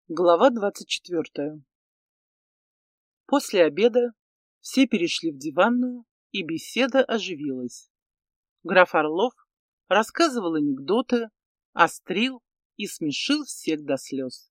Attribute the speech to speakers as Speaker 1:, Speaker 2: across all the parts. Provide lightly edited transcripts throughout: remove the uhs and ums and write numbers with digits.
Speaker 1: Глава 24. После обеда все перешли в диванную, и беседа оживилась. Граф Орлов рассказывал анекдоты, острил и смешил всех до слез.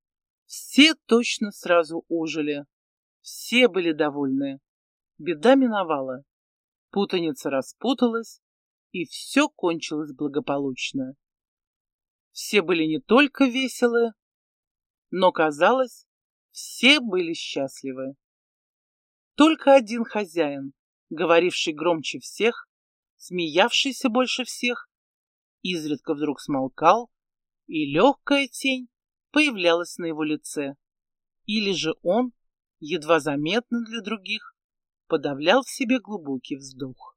Speaker 1: Все точно сразу ожили, все были довольны. Беда миновала, путаница распуталась, и все кончилось благополучно. Все были не только веселы, но, казалось, все были счастливы. Только один хозяин, говоривший громче всех, смеявшийся больше всех, изредка вдруг смолкал, и легкая тень появлялась на его лице. Или же он, едва заметно для других, подавлял в себе глубокий вздох.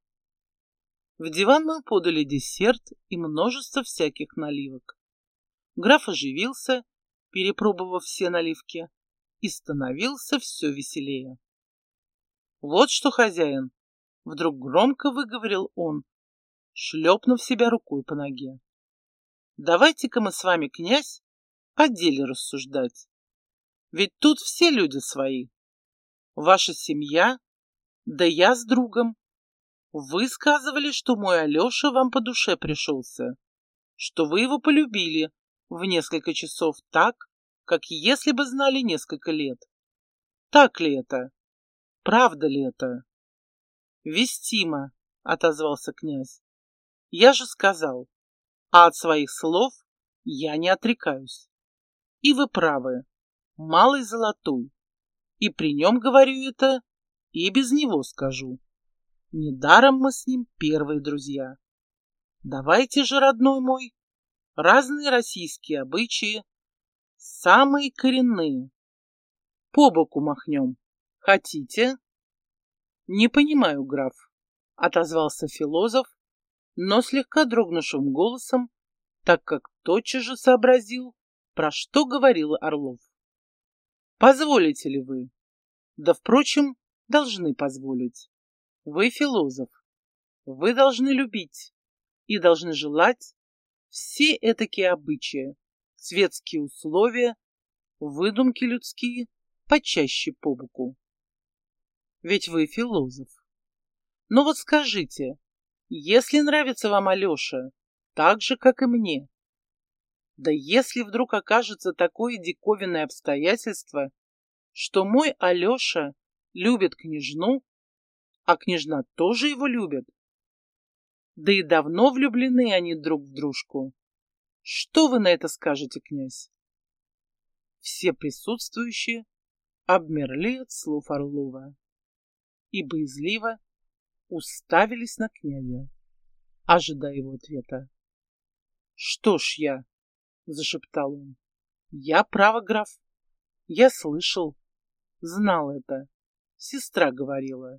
Speaker 1: В диванную подали десерт и множество всяких наливок. Граф оживился, перепробовав все наливки, и становился все веселее. «Вот что, хозяин!» — вдруг громко выговорил он, шлепнув себя рукой по ноге. «Давайте-ка мы с вами, князь, о деле рассуждать. Ведь тут все люди свои. Ваша семья, да я с другом. Вы сказывали, что мой Алеша вам по душе пришелся, что вы его полюбили в несколько часов так, как если бы знали несколько лет. Так ли это? Правда ли это?» «Вестимо», — отозвался князь. «Я же сказал, а от своих слов я не отрекаюсь. И вы правы, малый золотой. И при нем говорю это, и без него скажу. Недаром мы с ним первые друзья. Давайте же, родной мой, разные российские обычаи, самые коренные, по боку махнем. Хотите?» «Не понимаю, граф», — отозвался философ, но слегка дрогнувшим голосом, так как тотчас же сообразил, про что говорил Орлов. «Позволите ли вы? Да, впрочем, должны позволить. Вы философ. Вы должны любить и должны желать все этакие обычаи, светские условия, выдумки людские почаще по боку. Ведь вы философ. Но вот скажите, если нравится вам Алеша так же, как и мне, да если вдруг окажется такое диковинное обстоятельство, что мой Алеша любит княжну, а княжна тоже его любит, да и давно влюблены они друг в дружку, что вы на это скажете, князь?» Все присутствующие обмерли от слов Орлова и боязливо уставились на князя, ожидая его ответа. «Что ж я?» — зашептал он. «Я, право, граф, я слышал, знал это, сестра говорила.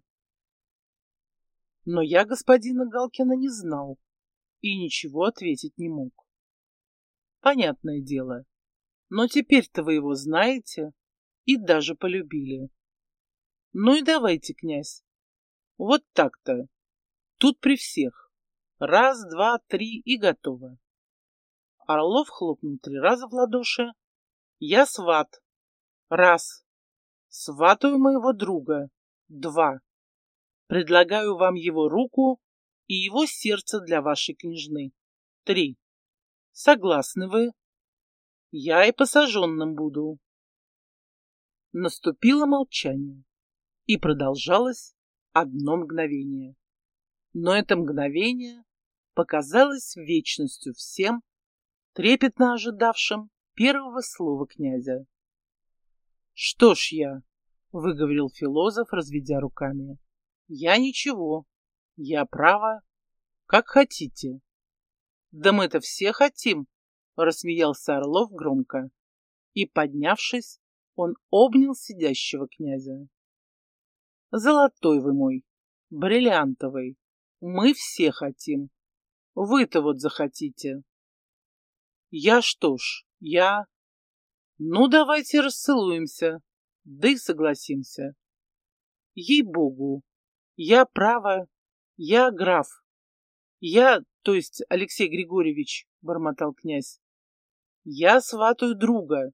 Speaker 1: Но я господина Галкина не знал и ничего ответить не мог. Понятное дело, но теперь-то вы его знаете и даже полюбили. Ну и давайте, князь, вот так-то, тут при всех. Раз, два, три и готово». Орлов хлопнул 3 раза в ладоши. «Я сват. Раз. Сватаю моего друга. 2. Предлагаю вам его руку и его сердце для вашей княжны. 3. Согласны вы? Я и посаженным буду». Наступило молчание, и продолжалось 1 мгновение. Но это мгновение показалось вечностью всем, трепетно ожидавшим первого слова князя. «Что ж я?» — выговорил философ, разведя руками. «Я ничего. Я право. Как хотите». «Да мы-то все хотим», — рассмеялся Орлов громко. И, поднявшись, он обнял сидящего князя. «Золотой вы мой, бриллиантовый, мы все хотим. Вы-то вот захотите». «Я что ж, я...» «Ну, давайте расцелуемся, да и согласимся. Ей-богу, я право, я граф. Я, то есть Алексей Григорьевич, — бормотал князь, — я сватаю друга,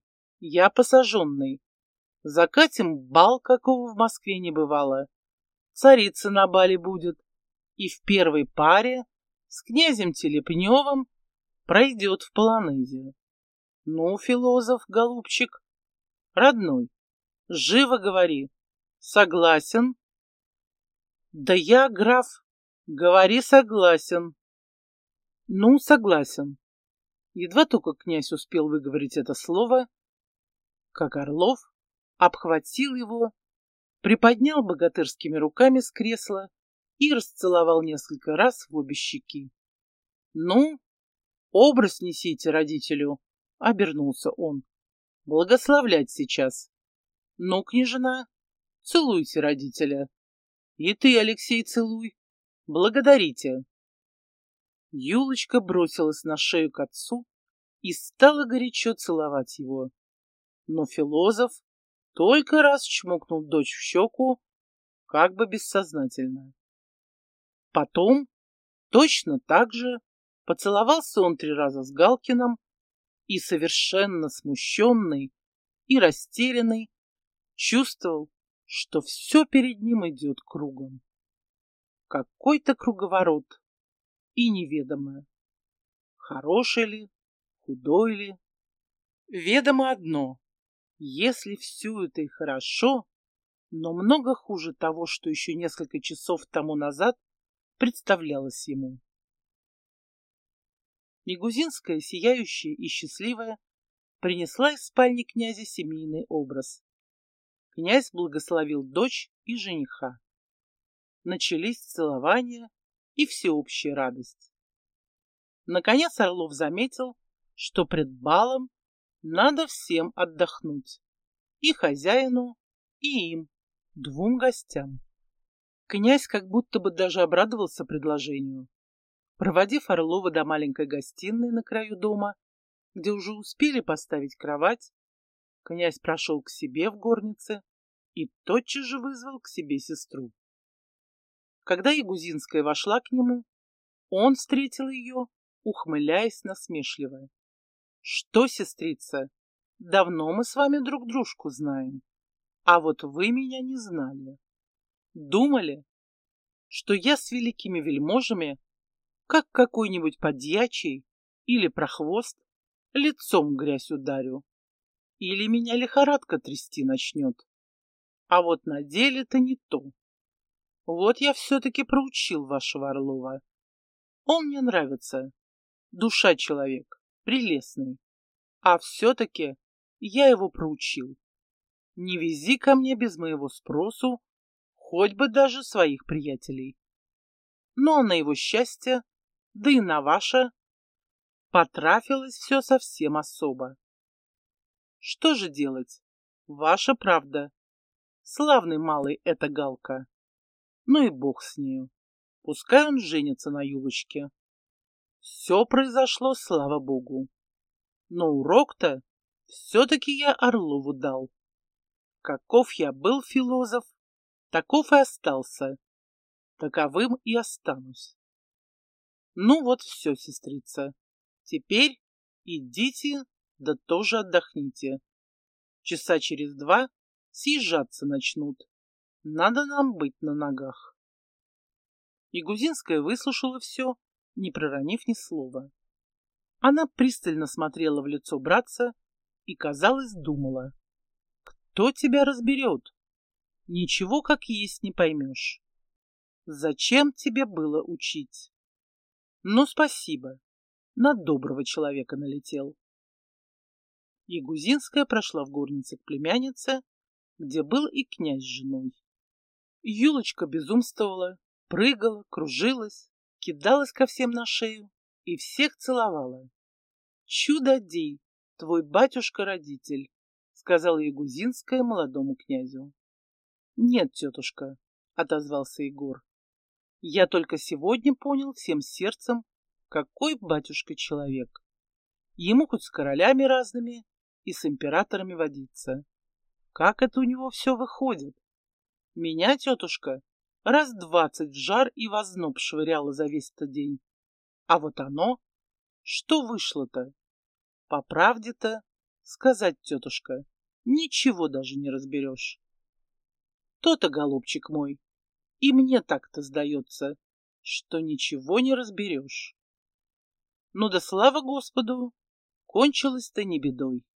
Speaker 1: Я посаженный. Закатим бал, какого в Москве не бывало. Царица на бале будет. И в первой паре с князем Телепневым пройдет в полонезе. Ну, философ, голубчик, родной, живо говори. Согласен? Да я, граф, говори согласен. Ну, согласен. Едва только князь успел выговорить это слово, как Орлов обхватил его, приподнял богатырскими руками с кресла и расцеловал несколько раз в обе щеки. Ну, образ несите родителю, обернулся он. Благословлять сейчас. Ну, княжна, целуйте родителя. И ты, Алексей, целуй. Благодарите. Юлочка бросилась на шею к отцу и стала горячо целовать его. Но философ только раз чмокнул дочь в щеку, как бы бессознательно. Потом, точно так же, поцеловался он 3 раза с Галкиным и, совершенно смущенный и растерянный, чувствовал, что все перед ним идет кругом. Какой-то круговорот и неведомое. Хороший ли, худой ли? Ведомо одно. Если все это и хорошо, но много хуже того, что еще несколько часов тому назад представлялось ему. Негузинская, сияющая и счастливая, принесла из спальни князя семейный образ. Князь благословил дочь и жениха. Начались целования и всеобщая радость. Наконец Орлов заметил, что пред балом надо всем отдохнуть. И хозяину, и им, 2 гостям. Князь как будто бы даже обрадовался предложению. Проводив Орлова до маленькой гостиной на краю дома, где уже успели поставить кровать, князь прошел к себе в горнице и тотчас же вызвал к себе сестру. Когда Ягузинская вошла к нему, он встретил ее, ухмыляясь насмешливо. «Что, сестрица, давно мы с вами друг дружку знаем, а вот вы меня не знали. Думали, что я с великими вельможами, как какой-нибудь подьячий или прохвост, лицом в грязь ударю, или меня лихорадка трясти начнет. А вот на деле-то не то. Вот я все-таки проучил вашего Орлова. Он мне нравится. Душа человек, прелестный. А все-таки я его проучил. Не вези ко мне без моего спросу хоть бы даже своих приятелей. Но на его счастье, да и на ваше, потрафилось все совсем особо. Что же делать? Ваша правда. Славный малый эта Галка. Ну и бог с нею. Пускай он женится на Юлочке. Все произошло, слава богу. Но урок-то все-таки я Орлову дал. Каков я был философ, таков и остался. Таковым и останусь. Ну вот все, сестрица. Теперь идите, да тоже отдохните. Часа через 2 съезжаться начнут. Надо нам быть на ногах. Ягузинская выслушала все, не проронив ни слова. Она пристально смотрела в лицо братца и, казалось, думала. Кто тебя разберет? Ничего как есть не поймешь. Зачем тебе было учить? Ну, спасибо. На доброго человека налетел. Ягузинская прошла в горнице к племяннице, где был и князь с женой. Юлочка безумствовала, прыгала, кружилась, кидалась ко всем на шею и всех целовала. «Чудодей, твой батюшка-родитель», — сказала Ягузинская молодому князю. «Нет, тетушка», — отозвался Егор. «Я только сегодня понял всем сердцем, какой батюшка человек. Ему хоть с королями разными и с императорами водиться. Как это у него все выходит? Меня, тетушка, раз 20 в жар и в озноб швыряла за весь этот день. А вот оно, что вышло-то? По правде-то, Сказать, тетушка, ничего даже не разберешь. То-то, голубчик мой, и мне так-то сдается, что ничего не разберешь. Ну да слава Господу, кончилось-то не бедой.